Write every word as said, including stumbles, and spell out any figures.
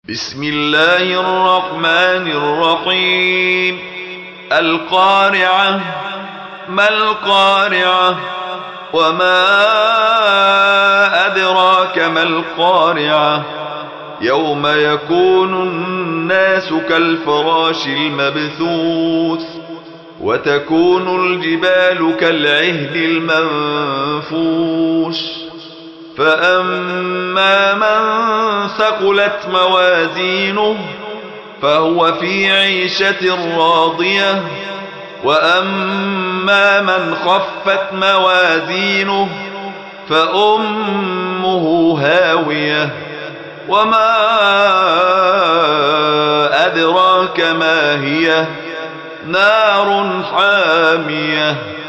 بسم الله الرحمن الرحيم. القارعة. ما القارعة؟ وما أدراك ما القارعة؟ يوم يكون الناس كالفراش المبثوث وتكون الجبال كالعهن المنفوش. فأما من ثقلت موازينه فهو في عيشة راضية، وأما من خفت موازينه فأمه هاوية. وما أدراك ما هي؟ نار حامية.